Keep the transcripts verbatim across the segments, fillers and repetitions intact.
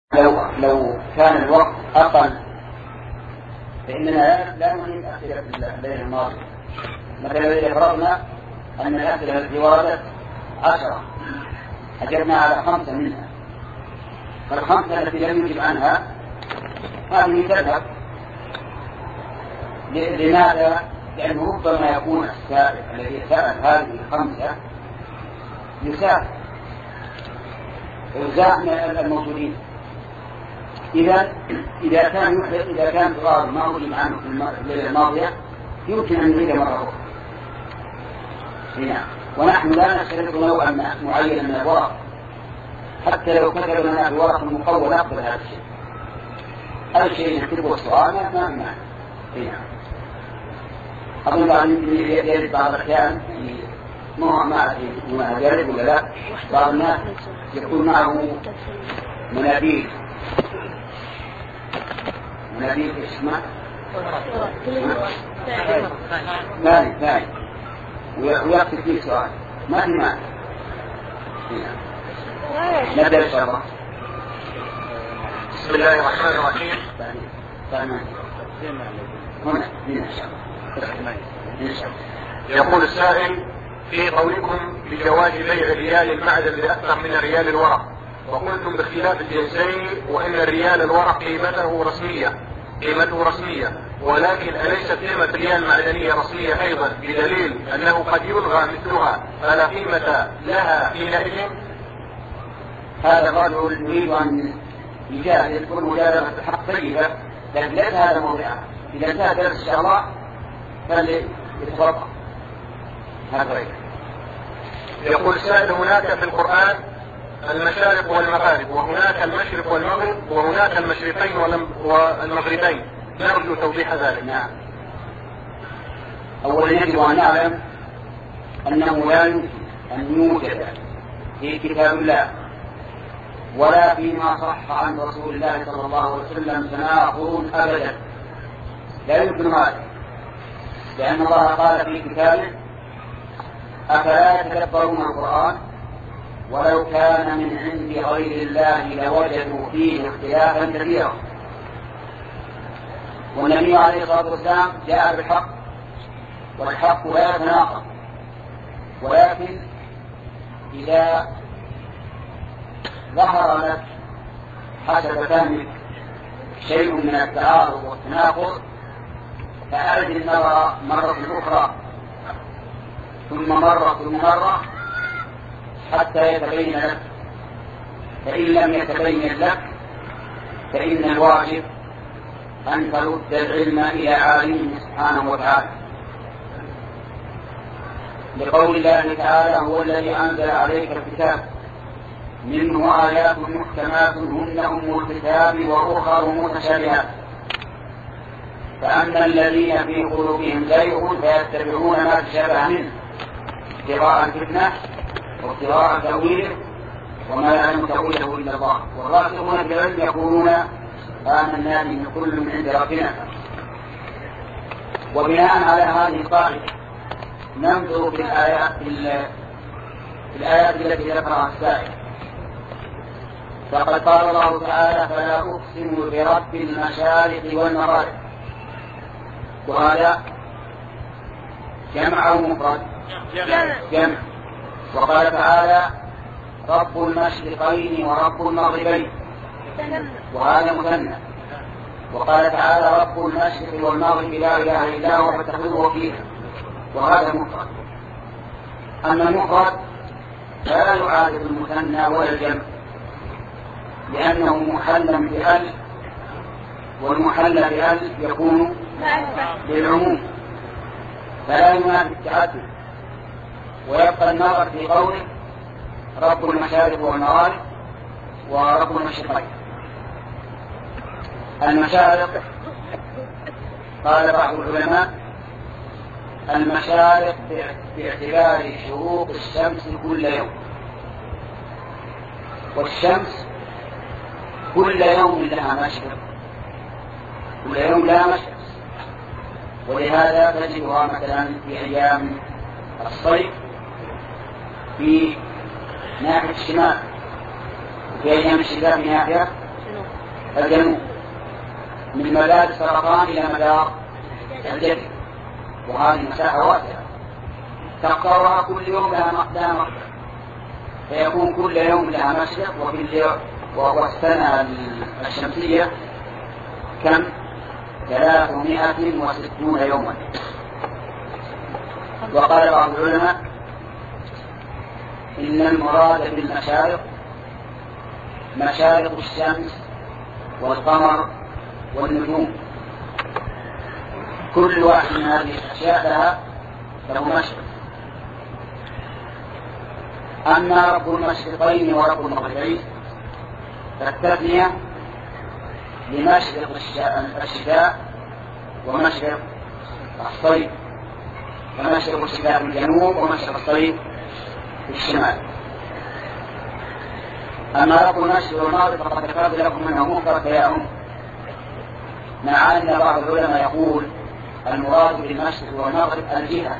لو لو كان الوقت أقل فإننا لا نريد أسئلة الليل الماضي. مثلا إذا فرضنا أن الأسئلة التي وردت عشرة أجبنا على خمسة منها، فالخمسة التي لم يجب عنها هذه تذهب. لماذا؟ لأنه ربما يكون السائل الذي سأل هذه الخمسة يسافر ويزاحم الموجودين. إذا إذا كان إذا كان سؤال ما أجب عنه في الليلة الماضية يمكن أن نريد مرة أخرى. هنا ونحن لا نشترط نوعا معينا من الورق، حتى لو كتب لنا الورق المقول نقبل هذا الشيء. أي شيء يكتبه السؤال ما ما معنى. هنا أظن بعض يرد بعض الأحيان ما ما ما يرد ولا لا، بعض الناس يكون معه مناديل مناديل اسمه ثاني ثاني ويكتب فيه سؤال ما في معنى. نبدأ إن شاء الله. بسم الله الرحمن الرحيم. هنا إن شاء الله. يقول السائل: في قولكم بجواز بيع ريال المعدن بأكثر من ريال الورق، وقلتم باختلاف الجنسين وإن الريال الورق قيمته رسمية قيمته رسمية ولكن أليست قيمة ريال معدنية رسمية أيضا، بدليل أنه قد يلغى مثلها فلا قيمة لها حينئذ؟ هذا الرجل يريد أن يجاهد والمجادلة الحق طيبة، لكن ليس هذا موضعه. إذا انتهى درس إن شاء الله فليتفضل. هذا يقول السائل: هناك في القرآن المشارق والمغارب، وهناك المشرق والمغرب، وهناك المشرقين والمغربين، نرجو توضيح ذلك. نعم. أولا يجب أن نعلم أنه لا يمكن أن يوجد في كتاب الله ولا فيما صح عن رسول الله صلى الله عليه وسلم تناقض أبدا، لا يمكن هذا، لأن الله قال في كتابه: أفلا يتدبرون القرآن ولو كان من عند غير الله لوجدوا فيه اختلافا كثيرا. والنبي عليه الصلاة والسلام جاء بالحق، والحق لا يتناقض، ولكن إذا ظهر لك حسب فهمك شيء من التعارض والتناقض فأعد النظر مرة أخرى ثم مرة ثم مرة حتى يتبين لك، فإن لم يتبين لك فإن الواجب أن ترد العلم إلى عالمه سبحانه وتعالى، لقول الله تعالى: هو الذي أنزل عليك الكتاب منه آيات محكمات هن أم الكتاب وأخر متشابهات، فأما الذين في قلوبهم زيغ فيتبعون ما تشابه منه ابتغاء الفتنة وابتغاء تأويله وما يعلم تأويله إلا الله، والراسخون في العلم يقولون آمنا به كل من عند ربنا. وبناء على هذه القاعدة ننظر في الآيات في الآيات التي ذكرها السائل. فقد قال الله تعالى: فلا أقسم برب المشارق والمغارب، وهذا جمع أو مفرد؟ جمع. وقال تعالى: رب المشرقين ورب المغربين، وهذا مثنى. وقال تعالى: رب المشرق والمغرب لا إله إلا هو فاتخذه وكيلا، وهذا مفرد. أما المفرد فلا يعادل المثنى ولا الجمع، لأنه محل بأل، والمحل بأل يكون للعموم فلا ينافي التعدد. ويبقى النظر في قوله رب المشارق والمغارب ورب المشرقين. المشارق قال بعض العلماء: المشارق باعتبار شروق الشمس كل يوم، والشمس كل يوم لها مشرق، كل يوم لها مشرق، ولهذا تجدها مثلا في أيام الصيف في ناحية الشمال، وفي أيام الشتاء في ناحية الجنوب، من مدار السرطان إلى مدار الجسد، وهذه مساحة واسعة تقطعها كل يوم لها مقدار، فيكون كل يوم لها مشرق، والسنة الشمسية كم؟ ثلاثمائة وستون يوما. وقال بعض العلماء إن المراد بالمشارق مشارق الشمس والقمر والنجوم، كل واحد من هذه الأشياء لها له مشرق. أما رب المشرقين ورب المغربين فالتثنية لمشرق الشتاء ومشرق الصيف، فمشرق الشتاء في الجنوب ومشرق الصيف في الشمال. أما رب المشرق والمغرب فقد ذكرت لكم أنه منكر كياهم، مع أن بعض العلماء يقول المراد بالمشرق والمغرب الجهة،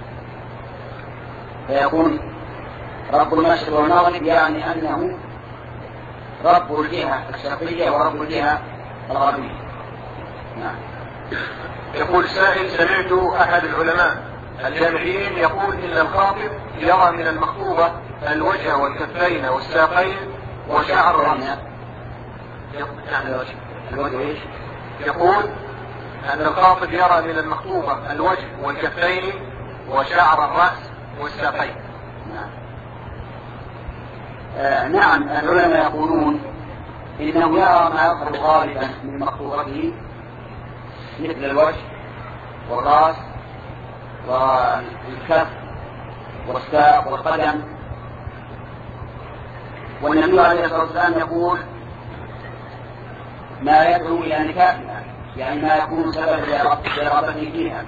فيكون رب المشرق والمغرب يعني أنه رب الجهة الشرقية ورب الجهة الغربية. نعم. يقول سائل: سمعت أحد العلماء الجامعيين يقول إن الخاطب يرى من المخطوبة الوجه والكفين والساقين وشعر الرأس. يقول أن الخاطب يرى من المخطوبة الوجه والكفين وشعر الرأس والساقين. نعم. آه نعم، العلماء يقولون إنه يرى ما يظهر غالبا من مخطوبته مثل الوجه والرأس والكف والساق والقدم. والنبي عليه الصلاة والسلام يقول ما يدعو إلى نكاحها، يعني ما يكون سبب لرغبته فيها،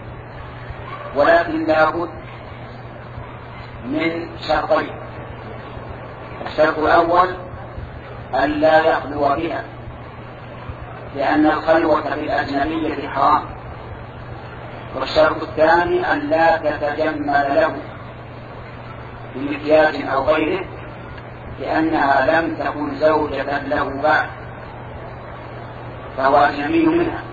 ولكن لا بد من شرطين: الشرط الأول أن لا يخلو بها، لأن الخلوة بالأجنبية حرام. والشرط الثاني أن لا تتجمل له بمكياج أو غيره، لأنها لم تكن زوجة له بعد، فهو أجنبي منها.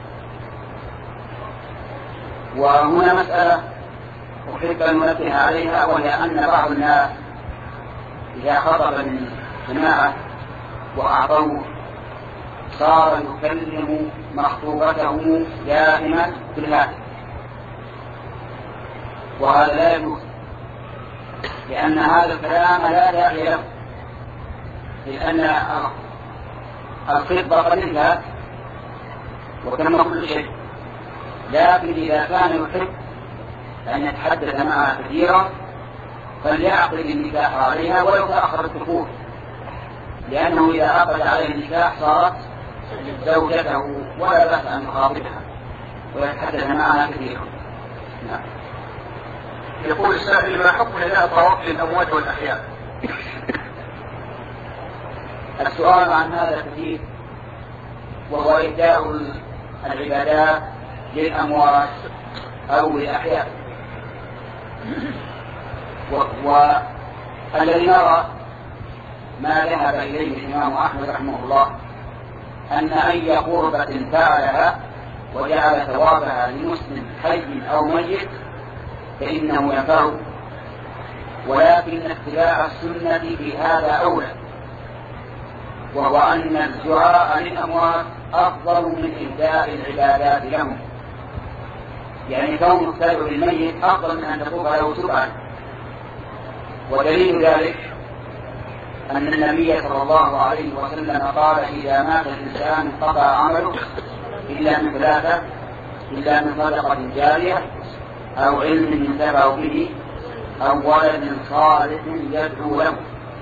وهنا مسألة أحب أن ننبه عليها، وهي أن بعض الناس إذا خطب من جماعة وأعطوه صار يكلم مخطوبته دائما بالهاتف، وهذا لا يجوز، لأن هذا الكلام لا داعي له، لأن الخطبة قد انتهت وتم كل شيء. لكن إذا كان يحب أن يتحدث معها كثيرا فليعقد النكاح عليها ولو تأخر الدخول، لأنه إذا عقد عليه النكاح صارت زوجته ولا بأس أن يخاطبها ويتحدث معها كثيرا. نعم. يقول السائل: ما حكم نداء الطواف للأموات والأحياء؟ السؤال عن هذا كثير، وهو إهداء العبادات للأموات أو للأحياء. والذي نرى ما ذهب إليه الإمام أحمد رحمه الله أن أي قربة فعلها وجعل ثوابها لمسلم حي أو ميت فإنه ينفع، ولكن اتباع السنة في هذا أولى، وهو أن الدعاء للأموات أفضل من إهداء العبادات لهم، يعني كون تدعو للميت أفضل من أن تطوف له سبعا. ودليل ذلك أن النبي صلى الله عليه وسلم قال: إذا مات الإنسان انقطع عمله إلا من ثلاثة، إلا من صدقة جارية أو علم ينتفع به أو ولد صالح يدعو له.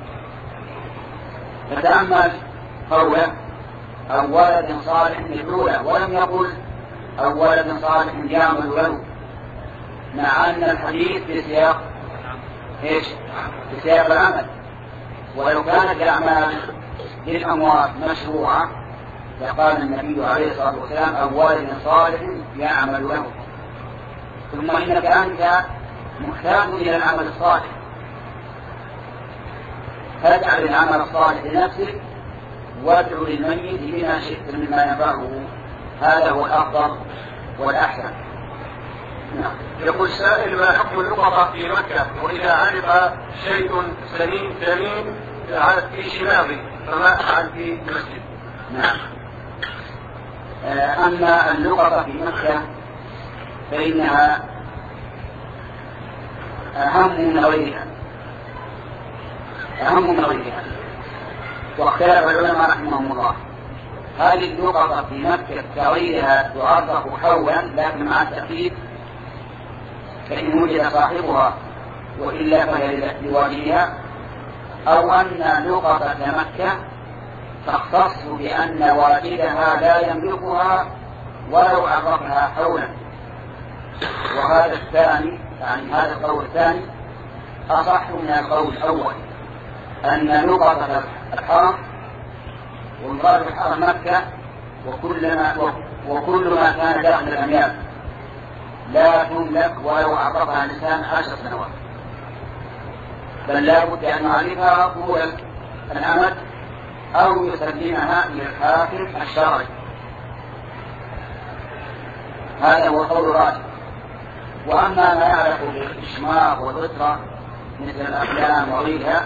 فتأمل قوله أو ولد صالح يدعو له، ولم يقل أو ولد صالح يعمل له، مع أن الحديث في سياق إيش؟ في سياق العمل. ولو كانت الأعمال للأموات مشروعة لقال النبي عليه الصلاة والسلام أو ولد صالح يعمل له. ثم إنك أنت محتاج إلى العمل الصالح، فاجعل العمل الصالح لنفسك وادعوا للميت بما شئت مما ينفعه، هذا هو الأفضل والأحسن. نعم. يقول سائل: ما حكم اللقطة في مكة وإذا علق شيء سمين ثمين في شماغي فما أفعل في المسجد؟ نعم. أما اللقطة في مكة فإنها أهم من غيرها أهم من غيرها واختلف العلماء رحمهم الله، هذه اللقطة في مكة كغيرها تعرف حولا لكن مع التأكيد، فإن وجد صاحبها وإلا فهي لواليها، أو أن لقطة مكة تختص بأن والدها لا يملكها ولو عرفها حولا. وهذا الثاني يعني هذا القول الثاني أصح من القول الأول، أن لقطة الحرم والمراد بالحرم مكة وكل ما, وكل ما كان داخل الأميال لا تملك ولو عرفها الإنسان عشر سنوات، بل لا بد أن يعرفها طول الأمد أو يسلمها إلى الحاكم الشرعي. هذا هو قول راجح. وأما ما يعرف بالإشماغ والغطرة مثل الأقلام وغيرها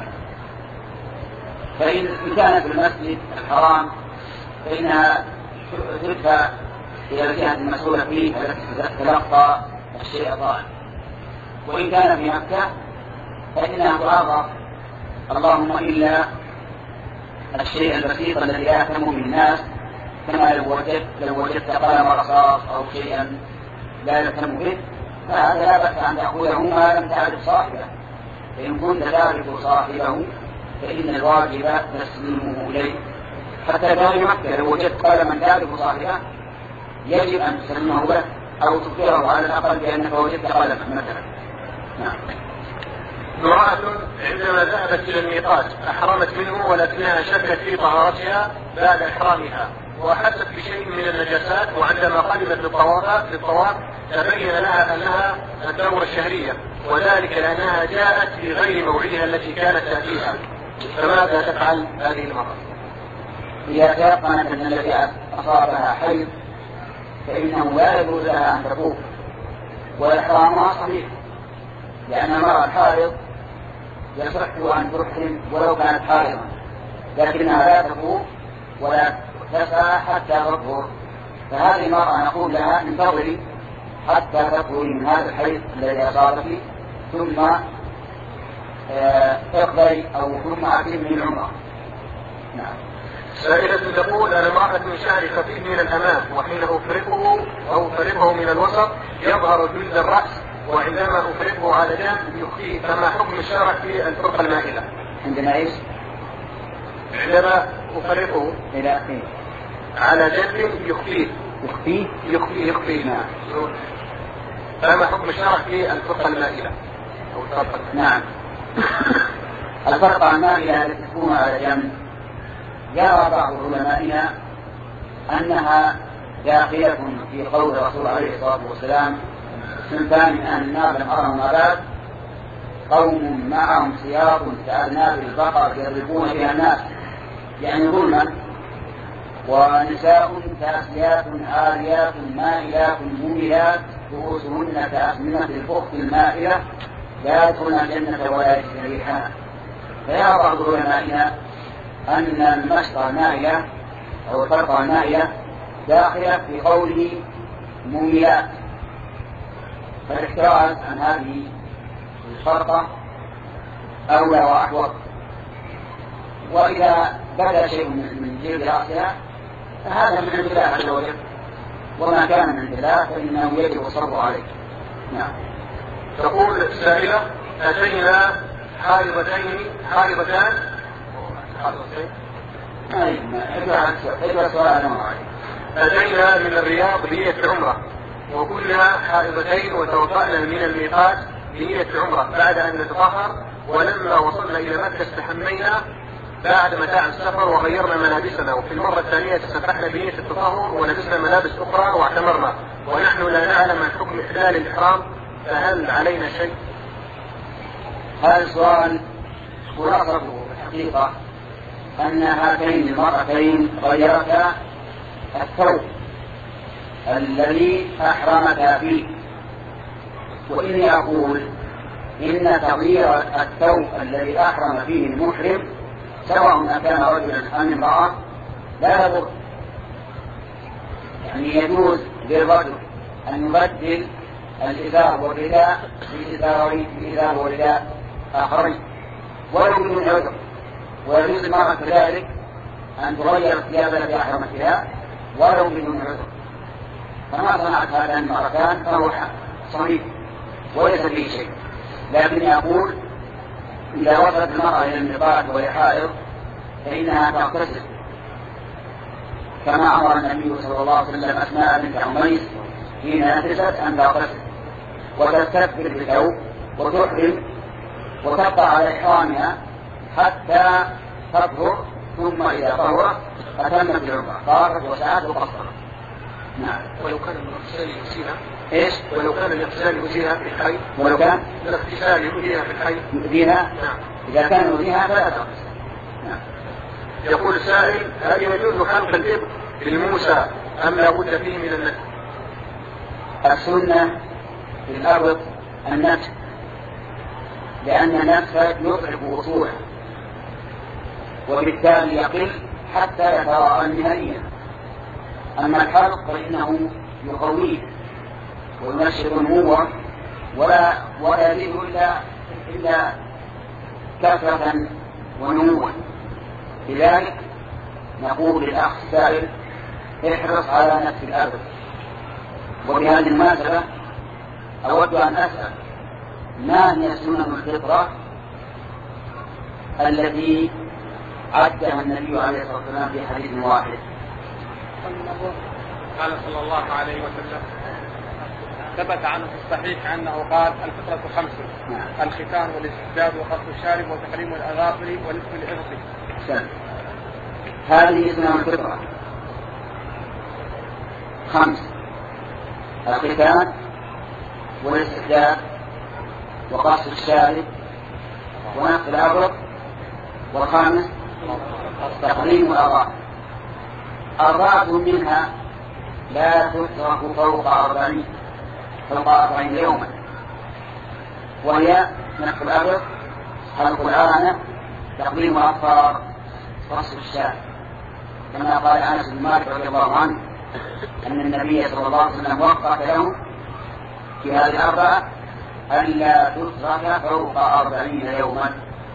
فإن كان في المسجد الحرام فإنها تدفع إلى الجهة المسؤولة فيه التي تلقى الشيء الضائع، وإن كان في مكة فإنها تعرف اللهم إلا الشيء البسيط الذي لا يهتم به الناس، كما لو وجدت لو وجدت قلم رصاص أو شيئا لا يهتم به فهذا لا بأس أن تأخذه ما لم تعرف صاحبه، فإن كنت تعرف صاحبه فإن الواجب تسليمه إليه. حتى في مكة لو وجدت قلما تعرف صاحبه يجب أن تسلمه له أو تخبره على الأقل بأنك وجدت قلما مثلا. نعم. امرأة عندما ذهبت إلى الميقات أحرمت منه ولكنها شكت في طهارتها بعد إحرامها وأحست بشيء من النجاسات، وعندما قدمت للطواف للطواف تبين لها أنها الدورة الشهرية، وذلك لأنها جاءت في غير موعدها التي كانت تأتيها، فماذا تفعل هذه المرأة؟ إذا تيقنت أن الذي أصابها حيض فإنه لا يجوز لها أن تطوف، وإحرامها صحيح، لأن المرأة الحائض يصح أن تحرم ولو كانت حائضا، لكنها لا تطوف ولا تسعى حتى تطهر. فهذه المرأة نقول لها انتظري حتى تطهري من هذا الحيض الذي أصابك ثم اقضي أو ثم أتم من العمرة. نعم. سائلة تقول: أنا امرأة من شعر خفيف من الأمام، وحين أفرقه أو أفرقه من الوسط يظهر جلد الرأس، وعندما أفرقه على جنب يخفيه، فما حكم الشرع في الفرقة المائلة؟ عندما إيش؟ عندما أفرقه إلى إيه؟ على جنب يخفيه يخفيه يخفيه يخفيه نعم. فما حكم الشرع في الفرقة المائلة أو الفرقة؟ نعم. الفرقة المائلة التي تكون على جنب يرى بعض علمائنا أنها داخلة في قول الرسول عليه الصلاة والسلام: صنفان من أهل النار لم أرهم أباد، قوم معهم سياط كأذناب البقر يضربون بها الناس، يعني ظلما، ونساء كاسيات عاريات مائلات مميلات رؤوسهن كأسنمة البخت المائلة لا يدخلن الجنة ولا يجزين ريحها. فيرى بعض علمائنا أن المشطة المائلة أو الفرقة المائلة داخلة في قوله مميلات، فالاحتراز عن هذه الفرقة أولى وأحوط. وإذا بدا شيء من جلد رأسها فهذا من عند الله عز وجل، وما كان من عند الله فإنه يجب الصبر عليه. نعم. تقول سائلة: أتينا حائضتين حائضتان أتينا من الرياض بنية عمرة وكلها حائضتين وتوضأنا من الميقات بنية عمرة بعد أن نتطهر، ولما وصلنا إلى مكة استحمينا بعد متاع السفر وغيرنا ملابسنا، وفي المرة الثانية تسبحنا بنية التطهر ولبسنا ملابس أخرى واعتمرنا، ونحن لا نعلم عن حكم إحلال الإحرام، فهل علينا شيء؟ هذا السؤال خلاصته الحقيقة أن هاتين المرأتين غيرتا الثوب الذي أحرمتا فيه، وإني أقول إن تغيير الثوب الذي أحرم فيه المحرم سواء كان رجلا أم امرأة لا يضر، يعني يجوز للرجل أن يبدل الإزار والرداء بالإزار والرداء آخرين ولو بدون عذر، ويجوز المرأة كذلك أن تغير الثياب التي أحرمت بها ولو بدون عذر، فما صنعت هذان المرتان فهو صحيح وليس فيه شيء. لكني أقول إذا وصلت المرأة إلى الميقات وهي حائض فإنها تغتسل كما أمر النبي صلى الله عليه وسلم أسماء بنت عميس حين نفست أن تغتسل وتستكبر بالثوب وتحرم وتبقى على إحرامها حتى تطهر، ثم إذا طهرت أتمت العمرة طارت وسعت وقصرت. نعم. ولو كان الاغتسال يؤذيها ايش؟ ولو كان الاغتسال يؤذيها في الحي ولو كان الاغتسال يؤذيها في الحي يؤذيها نعم. إذا كان يؤذيها فلا تغتسل. نعم. يقول سائل: هل يجوز حلق الإبط للموسى أم لا بد فيه من النتف؟ السنة في الأرض النتف، لأن النتف يضعف وصوله وبالتالي يقل حتى يتراءى النهائية. أما الحلق فإنه يقويه وينشط نموه ولا ولا يزيد إلا إلا كثرة ونموا. لذلك نقول للأخ السائل: احرص على نفس الأرض. وبهذه المناسبة أود أن أسأل: ما هي سنن الفطرة التي عدها النبي عليه الصلاة والسلام في حديث واحد؟ قال صلى الله عليه وسلم: ثبت عنه في الصحيح أنه قال: الفطرة خمس: الختان والاستحداد وقص الشارب وتحريم الأظافر ونصف الإبط. هذه سنن الفطرة خمس: الختان والاستحداد وقص الشارب ونصف الإبط، والخامس تحريم الأظافر. أربعة منها لا تترك فوق أربعين فوق أربعين يوما، وهي نصف الأبط، حلق العانة، تقليم الأظفار، قص الشارب، كما قال أنس بن مالك رضي الله عنه أن النبي صلى الله عليه وسلم وقف لهم في هذه الأربعة ألا تترك فوق أربعين يوما.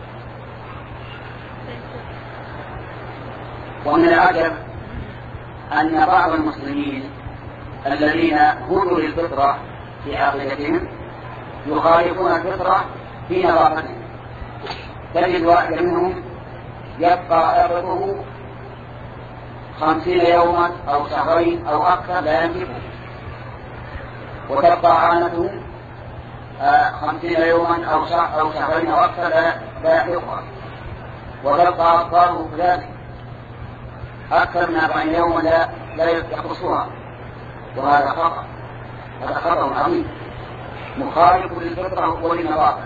ومن العجب أن بعض المسلمين الذين هدوا للفطرة في عقيدتهم يخالفون الفطرة في نظافتهم. تجد واحد منهم يبقى أبطه خمسين يوما أو شهرين أو أكثر لا يملكه، وتبقى عانته خمسين يوما أو شهرين أو أكثر لا يحلقها، وتبقى أطفاله كذلك أكثر من أربعين يوما لا لا يقصها، وهذا خطأ، هذا خطأ عظيم مخالف للفطرة وللنظافة.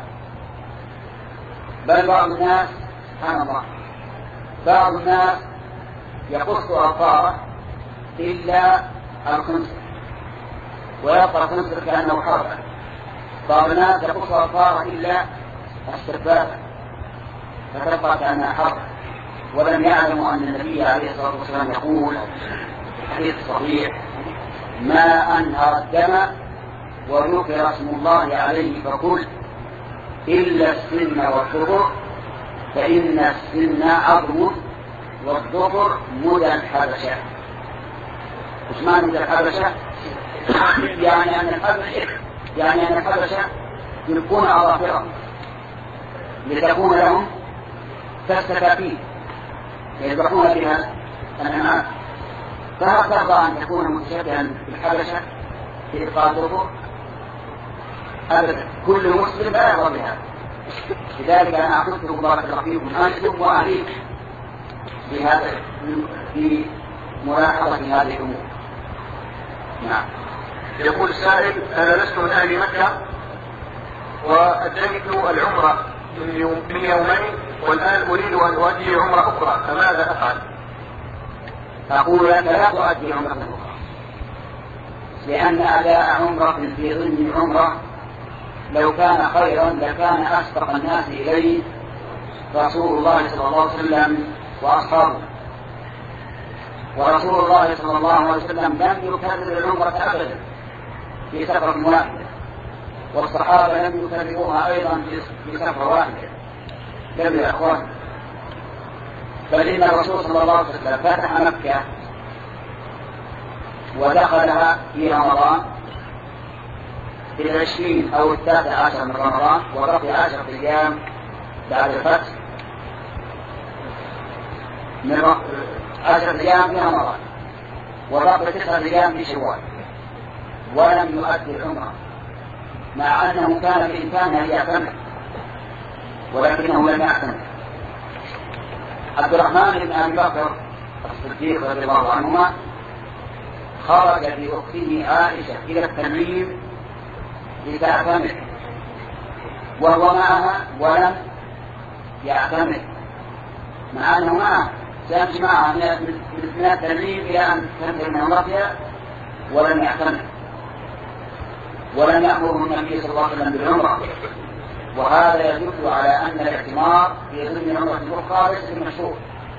بل بعض الناس سبحان الله بعض الناس يقص أظفاره إلا الخنصر ويبقى الخنصر كأنه حربا. بعض الناس يقص أظفاره إلا السبابة فتبقى كأنها حربا، ولم يعلموا أن النبي عليه الصلاة والسلام يقول حديث صحيح: ما أنهر الدم وذكر اسم الله عليه فكل إلا السن والظفر، فإن السن عظم والظفر مدى الحبشة. وش معنى مدى الحبشة؟ يعني أن الحبشة يعني أن الحبشة يلقون أظافرهم لتكون لهم كالسكاكين يذبحون بها الأنعام. فهل ترضى أن تكون متشبها بالحبشة في إبقاء الظفر؟ أبدا، كل مسلم لا يرضى بها. لذلك أنا أحثكم بارك الله فيكم أنتم وأهليكم في هذا في ملاحظة هذه الأمور. نعم. يقول السائل: أنا لست من أهل مكة وأديت العمرة من, يوم من يومين والآن أريد أن أؤدي عمرة أخرى فماذا أفعل؟ أقول لك لا تؤدي عمرة أخرى، لأن أداء عمرة في ضمن عمرة لو كان خيرا لكان أسبق الناس إليه رسول الله صلى الله عليه وسلم وأصحابه، ورسول الله صلى الله عليه وسلم لم يكرر العمرة أبدا في سفرة واحدة، والصحابة لم يكرروها أيضا في سفرة واحدة. لم يا أخوان، بل إن الرسول صلى الله عليه وسلم فتح مكة ودخلها في رمضان في العشرين أو التاسع عشر من رمضان، وبقي عشرة أيام بعد الفتح من عشرة أيام في رمضان، وبقي تسعة أيام في شوال، ولم يؤدي العمرة، مع أنه كان بإمكانه أن يعتمد ولكنه لم يعتمد. عبد الرحمن بن أبي بكر الصديق رضي الله عنهما خرج بأخته عائشة إلى التنعيم لتعتمد وهو معها ولم يعتمد، مع أنه معه سيمشي معها من التنعيم إلى أن تنتهي من عمرتها ولم يعتمد، ولم يأمره النبي صلى الله عليه وسلم بالعمرة. وهذا يدل على أن الاعتمار في ضمن عمرة الأخرى ليس بالمشروع.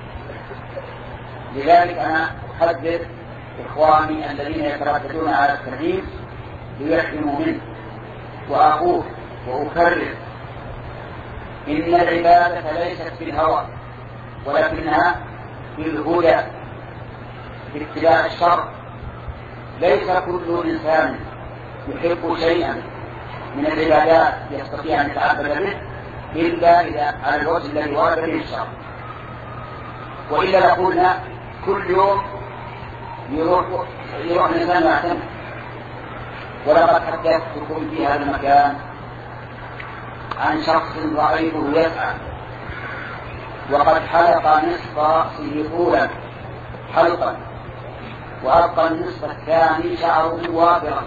لذلك أنا أحذر إخواني الذين يترددون على التنعيم ليحرموا منه، وأقول وأكرر إن العبادة ليست في الهوى ولكنها في الهدى، في اتباع الشرع. ليس كل إنسان يحب شيئا من العبادات يستطيع أن يتعبد به إلا إذا على الوجه الذي ورد به الشرع، وإلا لقلنا كل يوم يروح يروح الإنسان يعتمد. ولقد حدثتكم في هذا المكان عن شخص رأيته يسعى وقد حلق نصف رأسه طولا حلقا، وأبقى النصف الثاني شعره وافرا،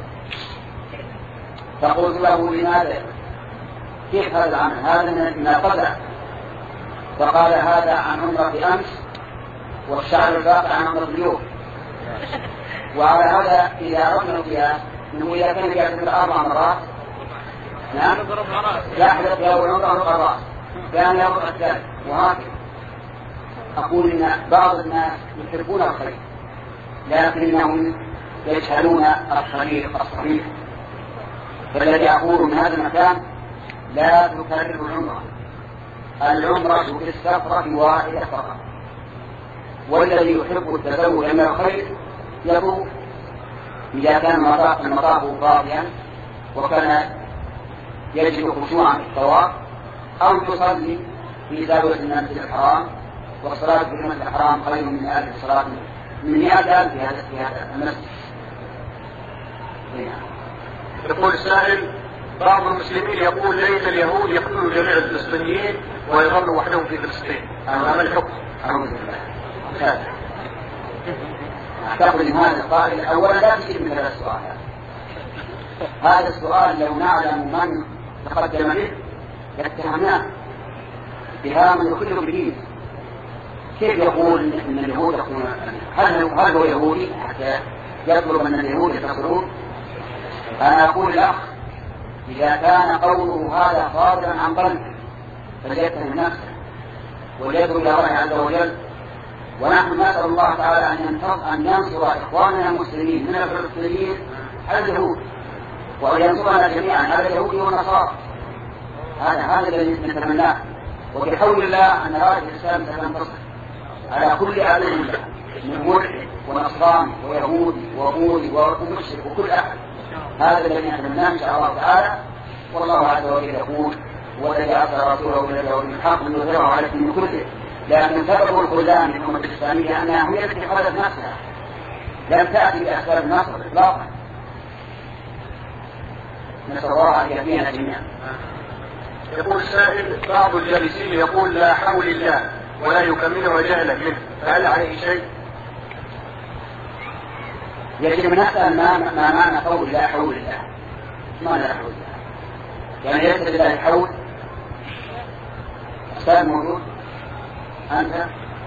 فقلت له لماذا؟ كيف هذا العمل؟ هذا من القدر. فقال هذا عن عمرة أمس، والشعر الباقي عن عمرة اليوم. وعلى هذا إذا أردنا القياس أنه إذا كان يعتمد أربع مرات نعم يحدث له العمرة القراص كان يضرب الثالث، وهكذا. أقول إن بعض الناس يحبون الخير لكنهم يجهلون الطريق الصحيح، فالذي أقول من هذا المكان لا تكرر العمرة. العمرة في السفرة واحدة فقط، والذي يحب التزود من الخير يطوف إذا كان المطاف فاضيا وكان يجب خشوعا في الطواف، أو يصلي في زاوية المسجد الحرام، والصلاة في المسجد الحرام خير من ألف صلاة من مئة ألف في هذا المسجد. يقول السائل: بعض المسلمين يقول ليت اليهود يقتلوا جميع الفلسطينيين ويظلوا وحدهم في فلسطين، هذا الحكم؟ أعوذ بالله. أعتقد أن هذا القائل أولا لا تجيب من هذا السؤال. هذا السؤال لو نعلم من تقدم به لاتهمناه اتهاما يخل بالدين. كيف يقول ان اليهود يقولون هل هل هو يهودي حتى يطلب ان اليهود يتصلون؟ انا اقول الاخ اذا كان قوله هذا صادرا عن قلبه فليتهم نفسه وليدعو الى الله عز وجل. ونحن نسال الله تعالى ان ينصر اخواننا المسلمين من الفلسطينيين على اليهود، وأن ينصرنا جميعا على اليهود والنصارى. هذا هذا الذي نتمناه، وبحول الله أن راية الإسلام ستنتصر على كل أعداء الله من ملحد ونصراني ويهودي وبوذي ومشرك وكل أحد. هذا الذي نتمناه إن شاء الله تعالى. والله عز وجل يقول: والذي أرسل رسوله بالهدى بالحق ليظهره على الدين كله. لكن سبب الخذلان من الأمة الإسلامية أنها هي التي خذت نفسها، لم تأتي بأسباب النصر إطلاقا. نسأل الله أن يهدينا جميعا. يقول السائل: بعض الجالسين يقول لا حول الله ولا يكمله جهلا منه، فهل عليه شيء؟ يجب أن نسأل ما ما معنى قول لا حول الله. ما لا حول الله؟ يعني ليس لله حول؟ السؤال موجود. أنت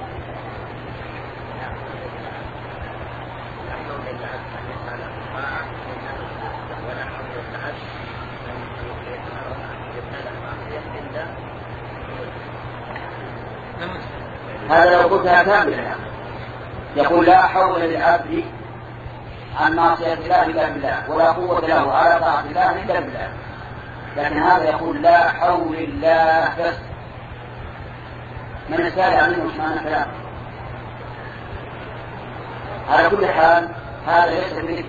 هذا لو قلتها كاملة يقول لا حول للعبد عن معصية الله إلا بالله ولا قوة له على طاعة الله إلا بالله، لكن هذا يقول لا حول الله بس. من السائل عنه مش معنى كلام. على كل حال هذا ليس بذكر.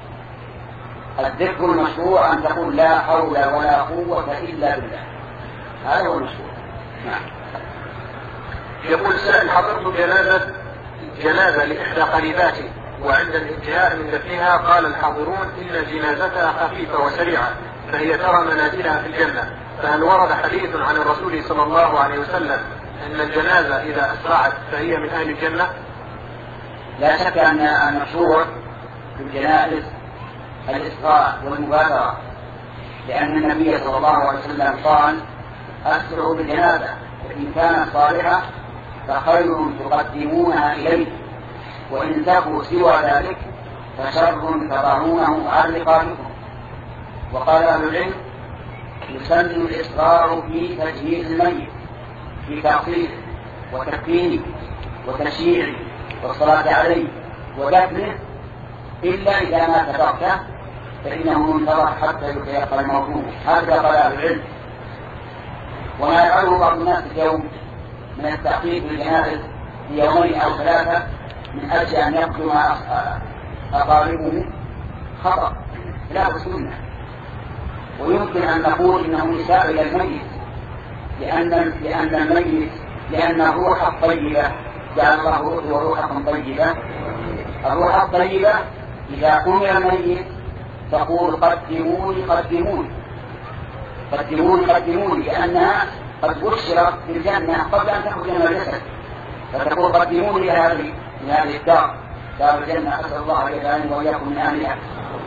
الذكر المشروع أن تقول لا حول ولا قوة إلا بالله، هذا هو المشروع. نعم. يقول سائل حضرت جنازة جنازة لإحدى قريباتي، وعند الانتهاء من دفنها قال الحاضرون إن جنازتها خفيفة وسريعة فهي ترى منازلها في الجنة، فهل ورد حديث عن الرسول صلى الله عليه وسلم أن الجنازة إذا أسرعت فهي من أهل الجنة؟ لا شك أن المشروع في الجنائز الإسراع والمبادرة، لأن النبي صلى الله عليه وسلم قال أسرعوا بالجنازة وإن كانت صالحة فخير تقدمونها إليه وإن تكوا سوى ذلك فشر تضعونه عن رقابكم. وقال أهل العلم يسن الإسراع في تجهيز الميت في تأصيله وتكفينه وتشييعه والصلاة عليه ودفنه، إلا إذا ما تركته فإنه منتظر حتى يتيقن الموضوع. هذا قال أهل العلم. وما يفعله بعض الناس اليوم من التأخير بالجنائز في يومين أو ثلاثة من أجل أن يقدم أقاربه خطأ لا بسنة. ويمكن أن نقول إنه إساءة إلى الميت، لأن لأن الميت لأن الروح الطيبة جعل الله روحه روحا طيبة. الروح الطيبة إذا قمر الميت تقول قدموني قدموني قدموني قدموني لأنها قد بشرت في الجنة قبل أن تخرج من الجسد، فتقول قدموني لهذه هذه الدار دار الجنة، أسأل الله أن يجعلني وإياكم من أهلها.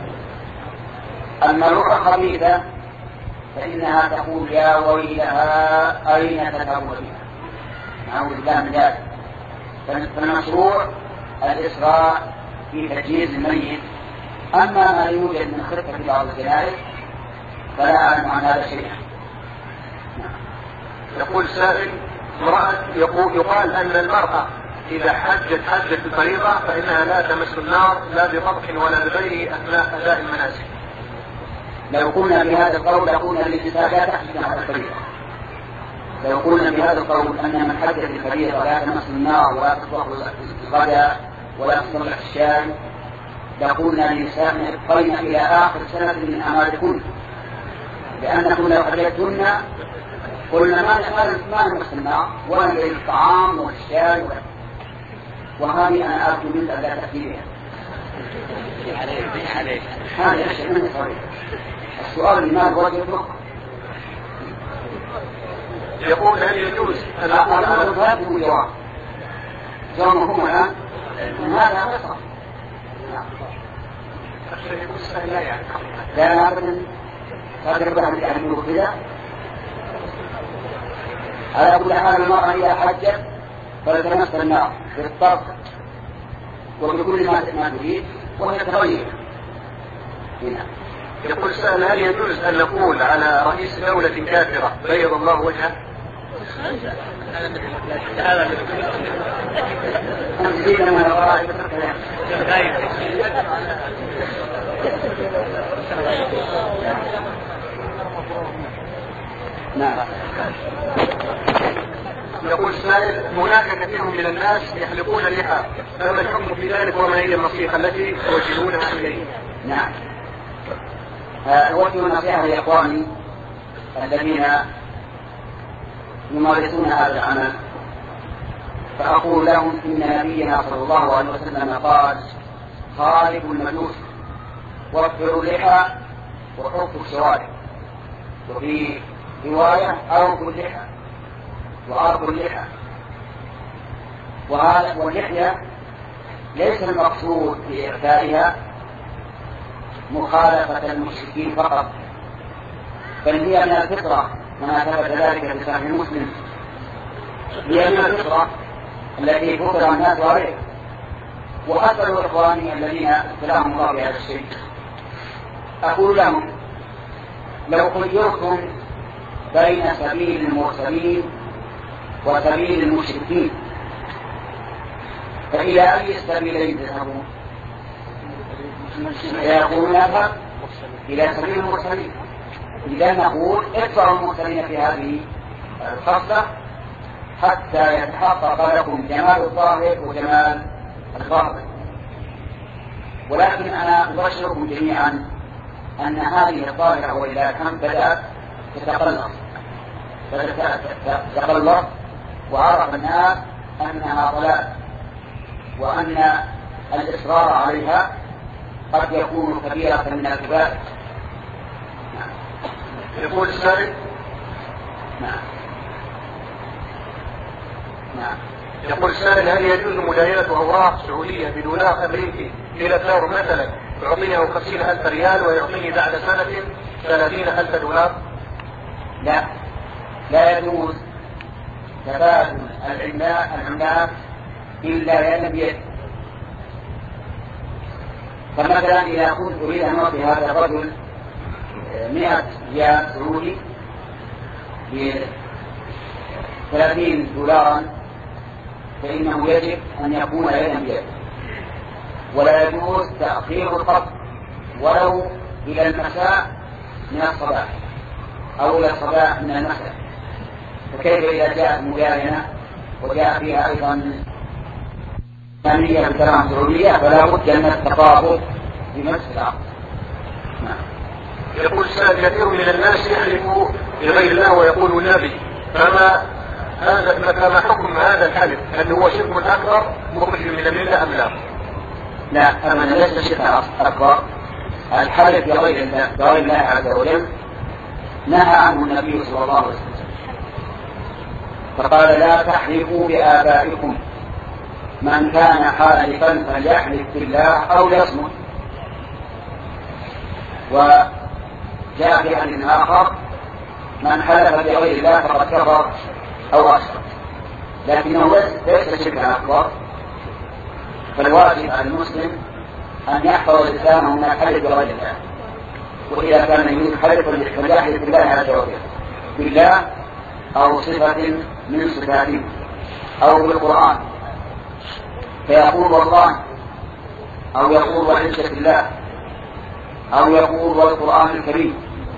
أما الروح الخبيثة فإنها تقول يا ويلها أين تذهبون بها، نعوذ بالله من ذلك. فالمشروع الإسراع في تجهيز الميت. أما ما يوجد من خطة في بعض الجنائز فلا أعلم عن هذا شيئا. يقول سائل امرأة يقول يقال أن المرأة إذا حجت حجة الفريضة فإنها لا تمس النار لا بطبخ ولا بغيره أثناء أداء المناسك. لو قلنا بهذا القول لقلنا للنساء لا تحجن على الفريضة. لو قلنا بهذا القول أن من حجت الفريضة لا تمس النار ولا تطبخ الغداء ولا تصلح الشاي لقلنا للنساء ابقين إلى آخر سنة من أعمالكن، لأنكم لو حجتن قلنا ما ما نمس النار ولا نجد الطعام والشاي ولا. وهذه أنا أرجو منك لا تأتي بها. هذا أشياء من صريح. السؤال لماذا وجه يطلق؟ يقول هل يجوز أن أقول هذا جواب جوابكم الآن هذا قصة. لا أبدا قادر بها بالأهل كذا. على كل حال المرأة إذا حجت فلتمس النار بالطرق وبكل ما تريد وهي تغير. يقول سأل هل يجوز أن نقول على رئيس دولة كافرة بيض الله وجهه؟ نعم. يقول السائل هناك كثير من الناس يحلقون اللحى، فما الحكم في ذلك وما هي النصيحة التي توجهونها إليه؟ نعم. أوجه النصيحة لإخواني الذين يمارسون هذا العمل، فأقول لهم إن نبينا صلى الله عليه وسلم قال خالقوا المجوس وفروا اللحى وحفوا الشوارع، وفي رواية أوفوا اللحى وأرضوا اللحى. واللحية ليس المقصود في إعفائها مخالفة المشركين فقط، بل هي من الفطرة كما ثبت ذلك في صحيح مسلم هي من الفطرة التي فطر الناس عليها. وأسأل إخواني الذين ابتلاهم الله بهذا الشيء أقول لهم لو خيرتم بين سبيل المرسلين وسبيل المشركين فإلى أي السبيلين تذهبون؟ يقولون نذهب إلى سبيل المرسلين. إذا نقول اتبعوا المرسلين في هذه الخصلة حتى يتحقق لكم جمال الظاهر وجمال الباطن. ولكن أنا أبشركم جميعا أن هذه الظاهرة وإلى كم بدأت تتقلص بدأت تتقلص وعرف الناس أنها ضلال وأن الإصرار عليها قد يكون كبيرة من الكبائر. يقول السائل نعم نعم يقول السائل هل يجوز مداينة أوراق سعودية بدولار أمريكي إلى ثور مثلا يعطيني خمسين ألف ريال ويعطيني بعد سنة ثلاثين ألف دولار؟ لا لا يجوز تبادل العملات إلا يد بيد. فمثلا إذا كنت أريد أن أعطي هذا الرجل مئة ريال سعودي بثلاثين دولارا فإنه يجب أن يكون يدا بيد، ولا يجوز تأخير القبض ولو إلى المساء من الصباح أو إلى الصباح من المساء. فكيف إذا جاءت مباينة وجاء فيها أيضا ثانية بالدراهم السعودية فلا بد من التقابض بنفس العقد. يقول السائل كثير من الناس يحلف بغير الله ويقول نبي، فما هذا فما حكم هذا الحلف؟ هل هو شرك أكبر مخرج من الملة أم لا؟ لا أبدا ليس شرك أكبر. الحلف بغير الله بغير الله عز وجل نهى عنه النبي صلى الله عليه وسلم فقال لا تحلفوا بآبائكم من كان حالفا فليحلف بالله أو ليصمت. وجاء في حديث آخر من حلف بغير الله فقد كفر أو أشرك، لكنه ليس شركا أكبر. فالواجب على المسلم أن يحفظ لسانه من الحلف بغير الله، وإذا كان يريد حلف فليحلف بالله عز وجل بالله أو صفة من صفاته أو بالقرآن فيقول والله أو يقول وعزة الله أو يقول والقرآن الكريم.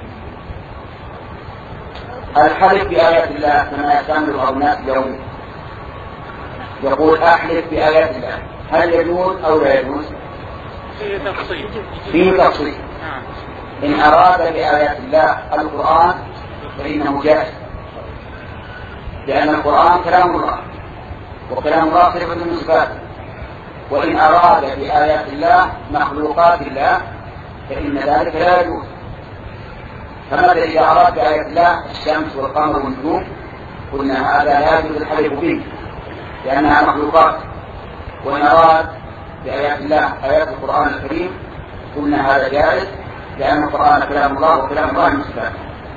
الحلف بآيات الله كما يستعمل بعض الناس اليوم يقول أحلف بآيات الله، هل يجوز أو لا يجوز؟ فيه تفصيل فيه تفصيل. إن أراد بآيات الله القرآن فإنه جائز، لأن القرآن كلام الله وكلام الله صفة من صفاته. وإن أراد بآيات الله مخلوقات الله فإن ذلك لا يجوز. فماذا إذا أراد بآيات الله الشمس والقمر والنجوم قلنا هذا لا يجوز الحلف به لأنها مخلوقات. وإن أراد بآيات الله آيات القرآن الكريم قلنا هذا جائز لأن القرآن كلام الله وكلام الله من صفاته.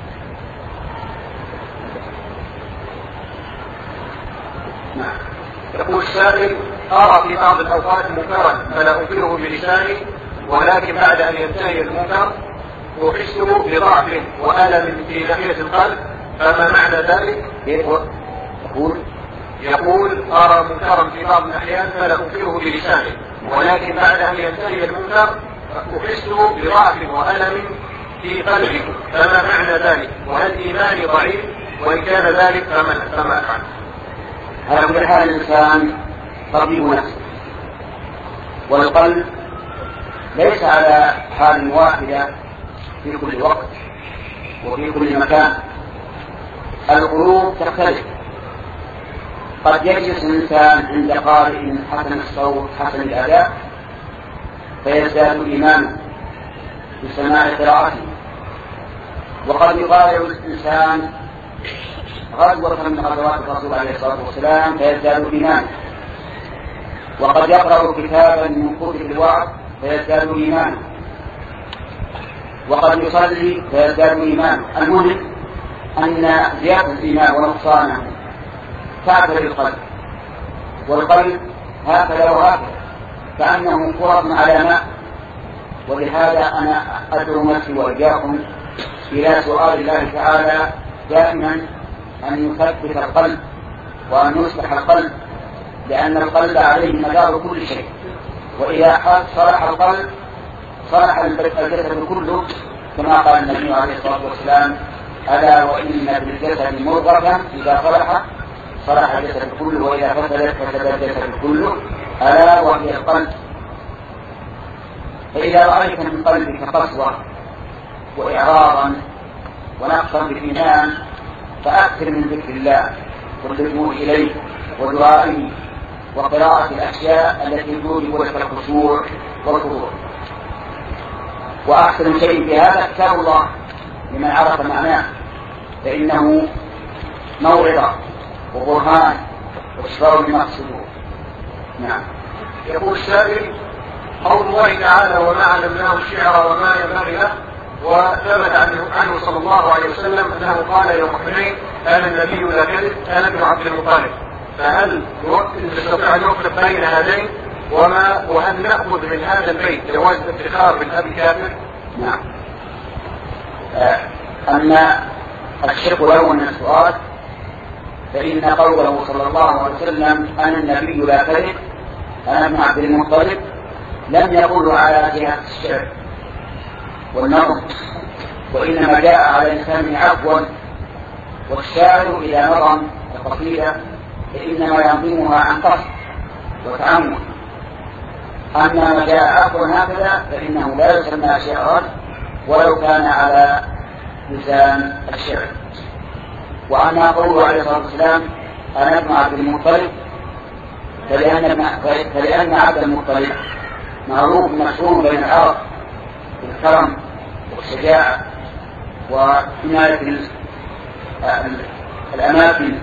نعم. يقول السائل أرى في بعض الأوقات منكرا فلا أنكره بلساني ولكن بعد أن ينتهي المنكر أحسه بضعف وألم في ناحية القلب، فما معنى ذلك؟ يقول يقول أرى منكرا في بعض الأحيان فلا أنكره بلساني ولكن بعد أن ينتهي المنكر أحسه بضعف وألم في قلبي، فما معنى ذلك؟ وهل إيماني ضعيف؟ وإن كان ذلك فما أفعل؟ على كل حال الإنسان طبيب نفسه، والقلب ليس على حال واحدة في كل وقت وفي كل مكان. القلوب تختلف. قد يجلس الإنسان عند قارئ حسن الصوت حسن الأداء فيزداد إيمانه بسماع قراءته، وقد يقارئ الإنسان غزوة من غزوات الرسول عليه الصلاة والسلام فيزداد إيمانه، وقد يقرأ كتابا من كتب الوعظ فيزداد إيمانه، وقد يصلي فيزداد إيمانه. المهم أن زيادة الإيمان ونقصانه تعتري القلب، والقلب هكذا وهكذا كأنه كرة على ماء. ولهذا أنا أدعو نفسي وإياكم إلى سؤال الله تعالى دائما أن يثبت القلب وأن يصلح القلب، لأن القلب عليه مدار كل شيء، وإذا صلح القلب صلح الجسد كله، كما قال النبي عليه الصلاة والسلام: ألا وإن بالجسد مضغة إذا صلح صلح الجسد كله وإذا فسدت فسد الجسد كله، ألا وهي القلب. فإذا رأيت من قلبك قسوة وإعراضا ونقصا بالإيمان فأكثر من ذكر الله واللجوء إليه ودعائه وقراءة الأشياء التي توجب لك الخشوع والخضوع. وأحسن شيء في هذا كتاب الله لمن عرف معناه، فإنه موعظة وبرهان وشفاء لما في الصدور. نعم. يقول السائل: قول الله تعالى: وما علمناه الشعر وما ينبغي له، وثبت عنه, عنه صلى الله عليه وسلم أنه قال يوم حنين: أنا النبي لا كذب أنا ابن عبد المطلب. فهل نستطيع أن نفرق بين هذين؟ وما وهل نأخذ من هذا البيت جواز الافتخار بالأب الكافر؟ نعم. أما الشق الأول من السؤال فإن قوله صلى الله عليه وسلم: أنا النبي لا كذب أنا ابن عبد المطلب لم يقل على جهة الشعر والنظم، وإنما جاء على الإنسان عفوا. والشاعر إذا نظم القصيدة فإنما ينظمها عن قصد وتعمد، أما ما جاء عفوا هكذا فإنه لا يسمى شعرا ولو كان على لسان الشعر. وأما قوله عليه الصلاة والسلام: أنا ابن عبد المطلب، فلأن, فلأن عبد المطلب معروف مشهور بين العرب بالكرم والشجاعة وحماية الأماكن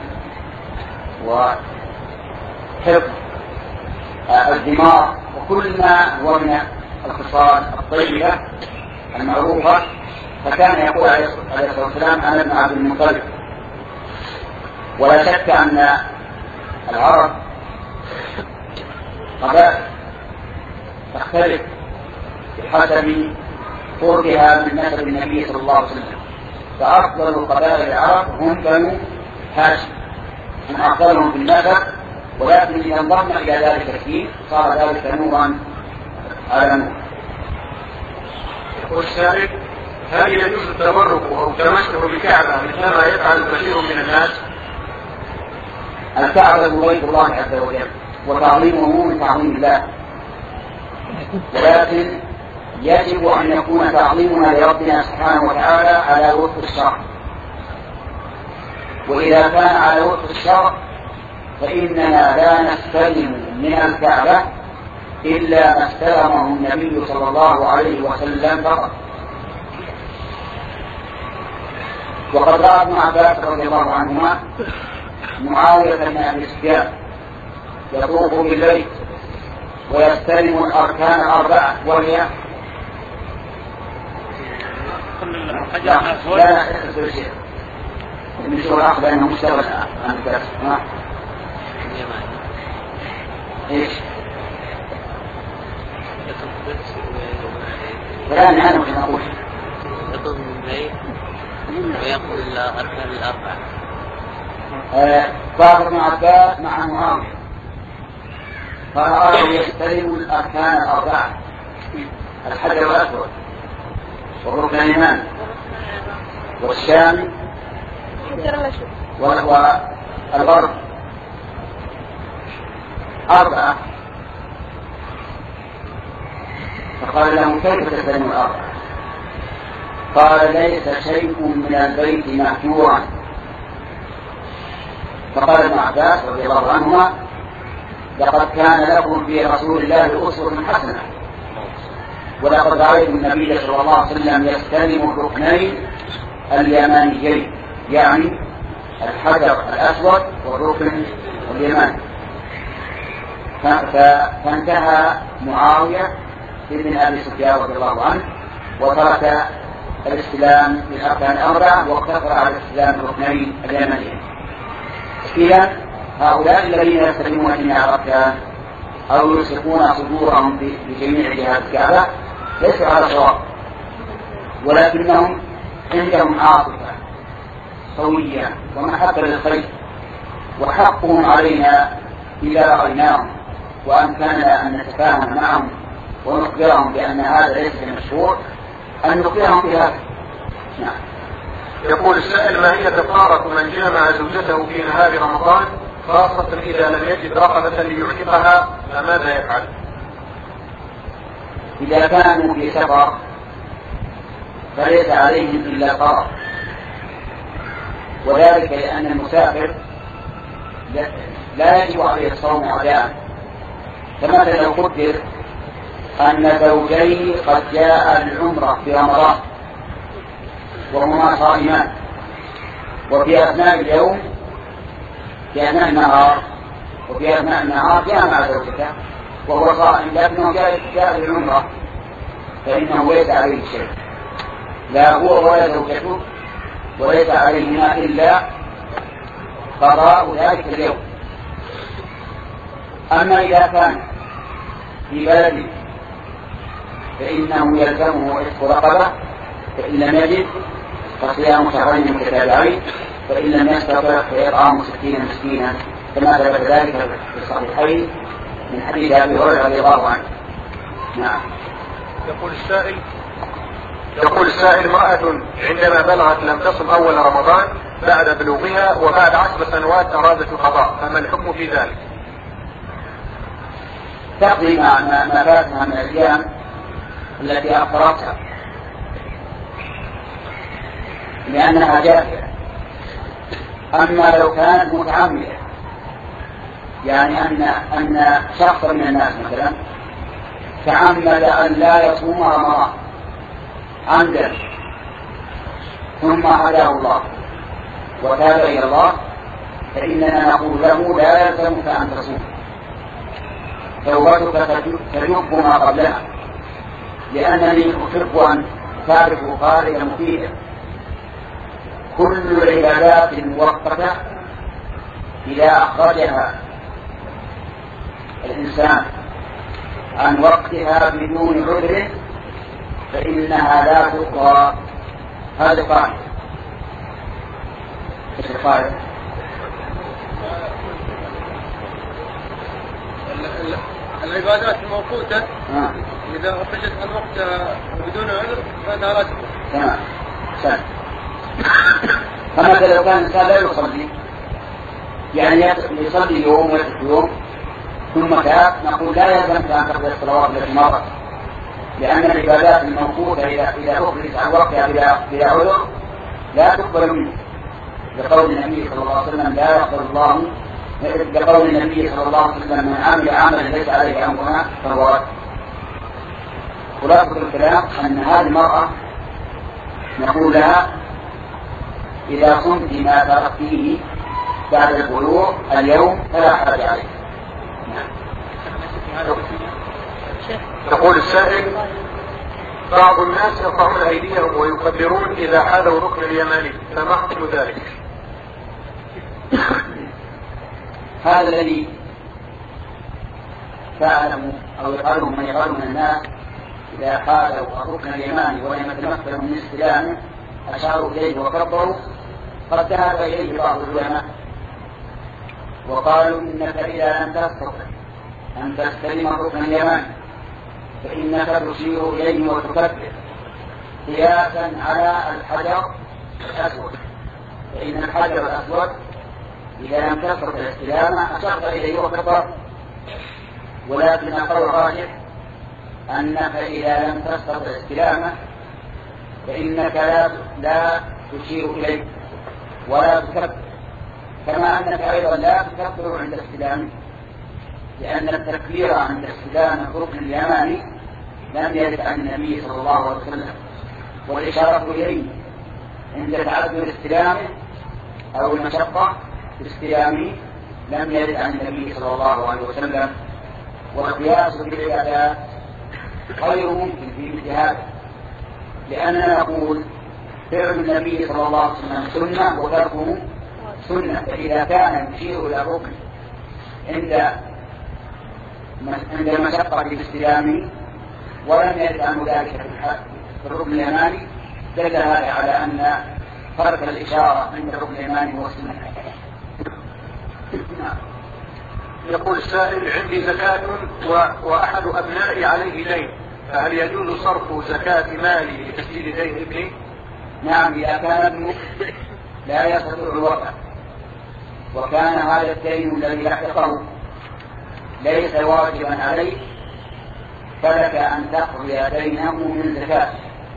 وحفظ الدماء وكل ما هو من الخصال الطيبة المعروفة. فكان يقول عليه الصلاة والسلام: أنا ابن عبد المطلب. ولا شك أن العرب قبائل تختلف بحسب قربها من نسب النبي صلى الله عليه وسلم، فأفضل قبائل العرب هم بنو هاشم، هم أفضلهم في النسب، ولكن إذا انضم إلى ذلك الدين صار ذلك نورا على نور. يقول السائل: هل يجوز التبرك أو التمسك بالكعبة مثلما يفعل كثير من الناس؟ الكعبة بيت الله عز وجل وتعظيمه من تعظيم الله، ولكن يجب أن يكون تعظيمنا لربنا سبحانه وتعالى على وفق الشرع، وإذا كان على وفق الشرع فإننا لا نستلم من الكعبة إلا ما استلمه النبي صلى الله عليه وسلم فقط. وقد رأى ابن عباس رضي الله عنهما معاوية بن أبي سفيان يطوف بالبيت ويستلم الأركان الأربعة، وهي لا لا يحدث شيء من شو الأخذ أنه مشتغل عن الكاس. إيش؟ فلا نحن نقول يطوف بالبيت ويقول الأركان الأربعة. قال ابن عباس مع معاوية فرآه يستلم الأركان الأربعة: الحجر الأسود والركن اليماني والشام والغرب، أربعة. فقال لهم: كيف تستلم الأربعة؟ قال: ليس شيء من البيت مهجورا. فقال ابن عباس رضي الله عنهما: لقد كان لكم في رسول الله أسوة حسنة، ولقد رأيت النبي صلى الله عليه وسلم يستلم الركنين اليمانيين، يعني الحجر الأسود والركن اليماني. فانتهى معاوية ابن أبي سفيان رضي الله عنه وترك الاستلام بالأركان الأربعة واقتصر على الاستلام الركنين اليمانيين. إذا هؤلاء الذين يستلمون جميع الأركان أو يلصقون صدورهم بجميع جهات الكعبة ليس على صواب، ولكنهم عندهم عاطفة قوية ومحبة للخير، وحقهم علينا إذا رأيناهم وأمكننا أن نتفاهم معهم ونخبرهم بأن هذا ليس مشروع أن نخبرهم بهذا. نعم. يقول السائل: ما هي كفارة من جامع زوجته في نهار رمضان خاصة إذا لم يجد رقبة ليعتقها، فماذا يفعل؟ إذا كانوا في سفر فليس عليهم إلا القضاء، وذلك لأن المسافر لا يجب عليه الصوم عداء. فمثلا لو قدر أن زوجين قد جاء العمرة في رمضان وهما صائمان، وفي أثناء اليوم في أثناء النهار وفي أثناء النهار جاء مع زوجته وهو صائم لكنه جاء للعمرة، فإنه ليس عليه شيء، لا هو ولا زوجته، وليس عليهما إلا قضاء ذلك اليوم. أما إذا كان في بلد فإنه يلزمه عتق رقبة، فإن لم يجد فصيام شهرين متتابعين، فإن لم يستطع فإطعام ستين مسكينا، كما ثبت ذلك في الصحيحين من حديث أبي هريرة رضي الله عنه. نعم. يقول السائل يقول السائل: امرأة عندما بلغت لم تصم أول رمضان بعد بلوغها، وبعد عشر سنوات أرادت القضاء، فما الحكم في ذلك؟ تقضي ما فاتها من الأيام التي أخرتها لأنها جاهلة. أما لو كانت متعمدة، يعني أن أن شخصا من الناس مثلا تعمد أن لا يصوم رمضان عمدا ثم هداه الله وتاب إلى الله، فإننا نقول له لا يلزمك أن تصوم، توبتك تجب ما قبلها، لأنني أحب أن تعرف قاعدة مفيدة: كل العبادات المؤقتة إذا أخرجها الإنسان عن وقتها بدون عذر فإنها لا تقضى. هذا قاعدة. ايش القاعدة؟ العبادات الموقوتة آه. إذا أخرجت عن وقتها بدون عذر فإنها لا تقضى. تمام. سهل. فمثلا لو كان الإنسان لا يصلي، يعني يصلي يوم ويترك يوم ثم تاب، نقول لا يلزمك أن تقضي الصلوات التي مرت، لأن العبادات الموقوتة إذا إذا أخرجت عن وقتها بلا عذر لا تقبل منه، لقول النبي صلى الله عليه وسلم: لا يقبل الله، لقول النبي صلى الله عليه وسلم: من عمل عملا ليس عليه أمرنا فهو رد. خلاصة الكلام أن هذه المرأة نقول لها: إذا صمت ما تركتيه بعد البلوغ اليوم فلا حرج عليك. يقول السائل: بعض الناس يرفعون أيديهم ويكبرون إذا حاذوا الركن اليماني، فما حكم ذلك؟ هذا الذي فعله أو يفعله من يفعله من الناس إذا حاذوا الركن اليماني ولم يتمكنوا من استلامه أشاروا إليه وكبروا، قد ذهب إليه بعض العلماء وقالوا: إنك إذا لم تستطع أن تستلم الركن اليماني فإنك تشير إليه وتكبر قياسا على الحجر الأسود، فإن الحجر الأسود إذا لم تستطع استلامه أشرت إليه وكبر. ولكن القول الراجح أنك إذا لم تستطع استلامه فإنك لا, لا تشير إليه ولا تكبر، كما أنك أيضا لا تكبر عند استلامه، لأن التكبير عند استلام الركن اليماني لم يرد عن النبي صلى الله عليه وسلم، والإشارة إليه عند تعذر استلامه أو المشقة في استلامه لم يرد عن النبي صلى الله عليه وسلم. والقياس بالعبادات غير ممكن في مثل هذا، لأننا نقول فعل النبي صلى الله عليه وسلم سنة وتركه سنة، فإذا كان يشير إلى الركن عند عند المشقة في استلامه ولم يرد عنه ذلك في الركن اليماني، دل هذا على أن فرق الإشارة عند الركن اليماني هو السنة. يقول السائل: عندي زكاة وأحد أبنائي عليه دين، فهل يجوز صرف زكاة مالي لتسديد دين ابني؟ نعم، إذا كان ابنك لا يستطيع الوفاء وكان هذا الدين الذي يحققه ليس واجبا عليه فلك أن تقضي دينه من زكاة،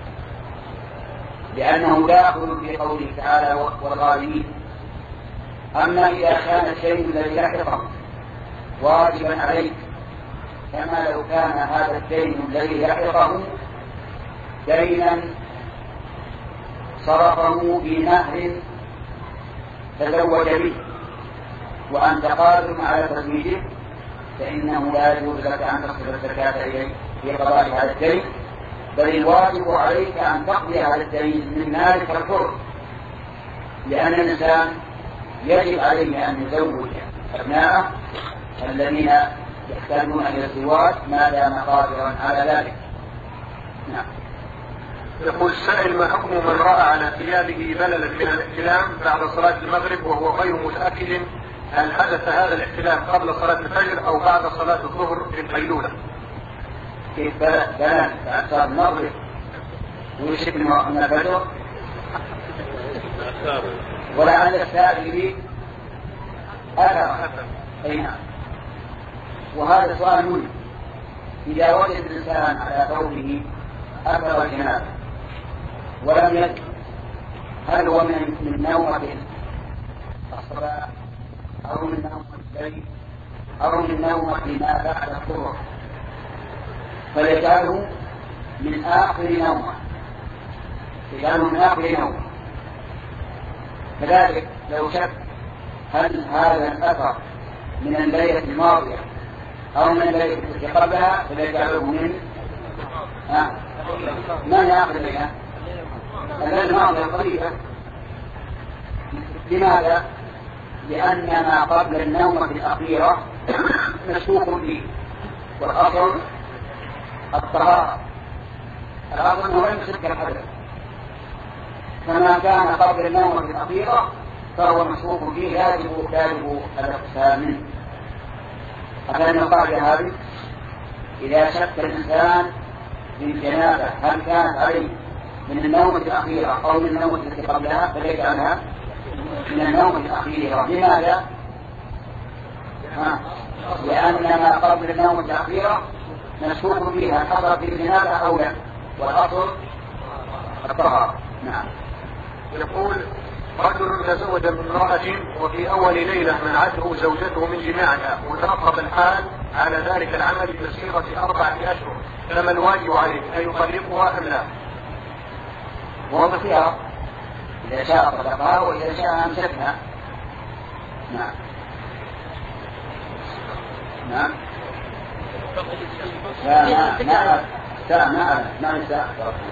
لأنه داخل في قوله تعالى والغالبين. أما إذا كان الشيء الذي يحققه واجبا عليك، كما لو كان هذا الدين الذي يحققه دينا صرفه بمهر تزوج به وأنت قادر على تزويجه، فإنه لا يجوز لك أن تصرف الزكاة إليه في قضاء هذا الدين، بل الواجب عليك أن تقضي هذا الدين من مالك الحر، لأن الإنسان يجب عليه أن يزوج أبناءه الذين يحتاجون إلى الزواج ما دام قادرا على ذلك. نعم. يقول السائل: ما حكم من رأى على ثيابه بللا من الاحتلام بعد صلاة المغرب وهو غير متأكد هل حدث هذا الاحتلام قبل صلاة الفجر أو بعد صلاة الظهر في القيلولة؟ كيف بلل بعد صلاة المغرب ويشك من الفجر؟ ولعل السائل به أثر. أي نعم. وهذا سؤال مهم. إذا وجد الإنسان على ثوبه أثر الجنابة ولم يجد هل هو من, من نومة الصباح أو من نومة الليل أو من نومة ما بعد الظهر، فيجعله من آخر نومة يجعله من آخر نومة. كذلك لو شك هل هذا الأثر من الليلة الماضية أو من الليلة التي قبلها فيجعله من آه. من آخر الليلة الليلة الماضية القريبة. لماذا؟ لأن ما قبل النومة الأخيرة مشكوك فيه، والأصل الطهارة، الأصل هو يمسك الحدث، فما كان قبل النومة الأخيرة فهو مشكوك فيه يجب يجب الاغتسال منه. أفهم القاعدة هذه؟ إذا شك الإنسان في الجنابة هل كانت عليه من النومة الأخيرة أو من النومة التي قبلها فليجعلها من النوم الأخيرة. لماذا؟ ها. لأن ما قبل النوم الأخيرة مشكوك فيها حصل في الجنابة أو لا، والأصل الطهارة. نعم. يقول: رجل تزوج من امرأة وفي أول ليلة منعته زوجته من جماعها وترقب الحال على ذلك العمل بمسيرة أربعة أشهر، فما الواجب عليه؟ أن يطلقها أم لا؟ وهو بخيار، إذا شاء طلقها وإذا شاء أمسكها. نعم. نعم. لا لا لا لا لا لا لا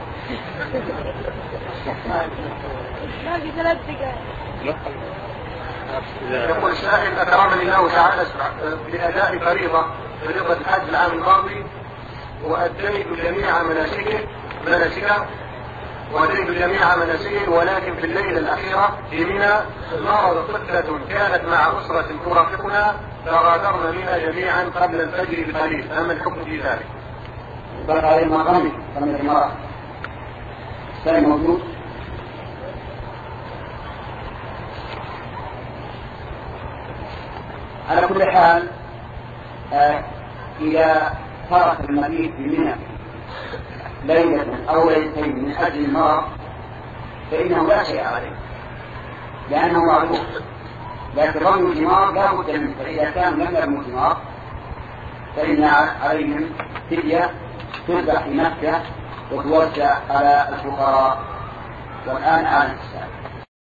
يقول السائل: أكرمني الله تعالى بأداء فريضة فريضة الحج العام الماضي وأديت جميع مناسكه مناسكه وأديت جميع مناسكه ولكن في الليلة الأخيرة في منى مرض طفلة كانت مع أسرة ترافقنا فغادرنا منها جميعا قبل الفجر بقليل، فما الحكم في ذلك؟ بقى عليه مقامي قمة المرأة السائل موجود. على كل حال آه إذا ترك المبيت بمنى ليلة أو ليلتين من أجل المرض فإنه لا شيء عليه لأنه معروف، لكن رمي الجمار لا بد منه، فإذا كان لم يرموا الجمار فإن عليهم فدية تذبح في مكة وتوزع على الفقراء. والآن آن الساعة.